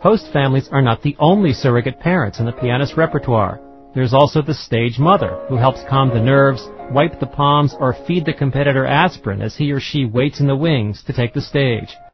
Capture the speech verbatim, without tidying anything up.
Host families are not the only surrogate parents in the pianist's repertoire. There's also the stage mother, who helps calm the nerves, wipe the palms, or feed the competitor aspirin as he or she waits in the wings to take the stage.